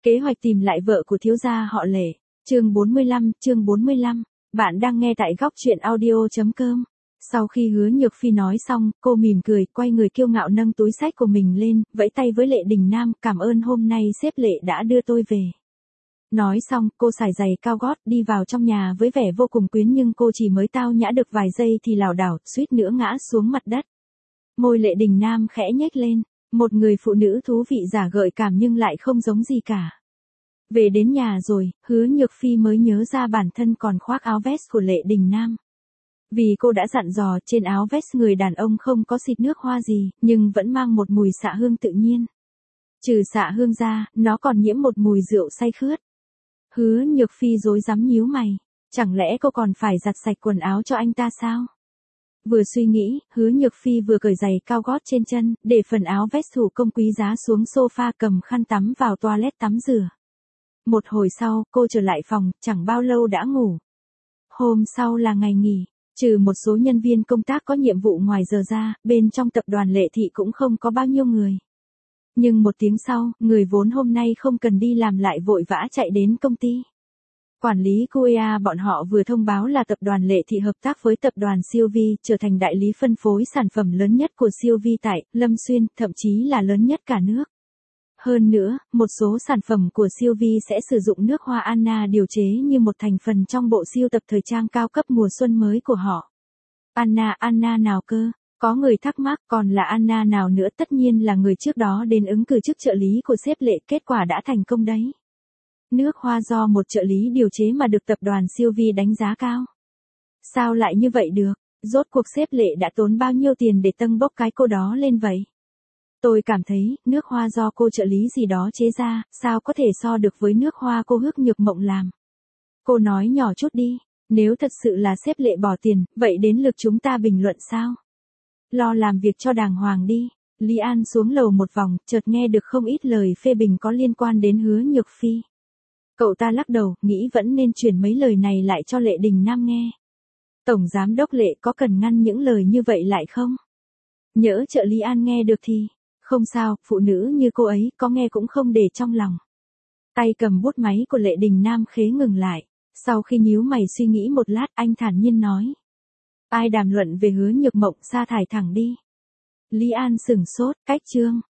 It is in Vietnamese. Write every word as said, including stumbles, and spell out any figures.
Kế hoạch tìm lại vợ của thiếu gia họ Lệ. Chương bốn mươi lăm, chương bốn mươi lăm. Bạn đang nghe tại góc truyện audio chấm com. Sau khi Hứa Nhược Phi nói xong, cô mỉm cười, quay người kiêu ngạo nâng túi xách của mình lên, vẫy tay với Lệ Đình Nam, cảm ơn hôm nay sếp Lệ đã đưa tôi về. Nói xong, cô xài giày cao gót đi vào trong nhà với vẻ vô cùng quyến, nhưng cô chỉ mới tao nhã được vài giây thì lảo đảo, suýt nữa ngã xuống mặt đất. Môi Lệ Đình Nam khẽ nhếch lên, một người phụ nữ thú vị giả gợi cảm nhưng lại không giống gì cả. Về đến nhà rồi, Hứa Nhược Phi mới nhớ ra bản thân còn khoác áo vest của Lệ Đình Nam. Vì cô đã dặn dò trên áo vest người đàn ông không có xịt nước hoa gì, nhưng vẫn mang một mùi xạ hương tự nhiên. Trừ xạ hương ra, nó còn nhiễm một mùi rượu say khướt. Hứa Nhược Phi rối rắm nhíu mày, chẳng lẽ cô còn phải giặt sạch quần áo cho anh ta sao? Vừa suy nghĩ, Hứa Nhược Phi vừa cởi giày cao gót trên chân, để phần áo vest thủ công quý giá xuống sofa, cầm khăn tắm vào toilet tắm rửa. Một hồi sau, cô trở lại phòng, chẳng bao lâu đã ngủ. Hôm sau là ngày nghỉ, trừ một số nhân viên công tác có nhiệm vụ ngoài giờ ra, bên trong tập đoàn Lệ Thị cũng không có bao nhiêu người. Nhưng một tiếng sau, người vốn hôm nay không cần đi làm lại vội vã chạy đến công ty. Quản lý cu e a bọn họ vừa thông báo là tập đoàn Lệ Thị hợp tác với tập đoàn siêu vi, trở thành đại lý phân phối sản phẩm lớn nhất của siêu vi tại Lâm Xuyên, thậm chí là lớn nhất cả nước. Hơn nữa, một số sản phẩm của siêu vi sẽ sử dụng nước hoa Anna điều chế như một thành phần trong bộ sưu tập thời trang cao cấp mùa xuân mới của họ. Anna, Anna nào cơ? Có người thắc mắc, còn là Anna nào nữa? Tất nhiên là người trước đó đến ứng cử chức trợ lý của sếp Lệ, kết quả đã thành công đấy. Nước hoa do một trợ lý điều chế mà được tập đoàn siêu vi đánh giá cao. Sao lại như vậy được? Rốt cuộc sếp Lệ đã tốn bao nhiêu tiền để tâng bốc cái cô đó lên vậy? Tôi cảm thấy, nước hoa do cô trợ lý gì đó chế ra, sao có thể so được với nước hoa cô Hước Nhược Mộng làm. Cô nói nhỏ chút đi, nếu thật sự là sếp Lệ bỏ tiền, vậy đến lượt chúng ta bình luận sao? Lo làm việc cho đàng hoàng đi. Lý An xuống lầu một vòng, chợt nghe được không ít lời phê bình có liên quan đến Hứa Nhược Phi. Cậu ta lắc đầu, nghĩ vẫn nên chuyển mấy lời này lại cho Lệ Đình Nam nghe. Tổng giám đốc Lệ có cần ngăn những lời như vậy lại không? Nhỡ trợ lý An nghe được thì... Không sao, phụ nữ như cô ấy có nghe cũng không để trong lòng. Tay cầm bút máy của Lệ Đình Nam khế ngừng lại. Sau khi nhíu mày suy nghĩ một lát, anh thản nhiên nói. Ai đàm luận về Hứa Nhược Mộng sa thải thẳng đi. Lý An sửng sốt, cách chương.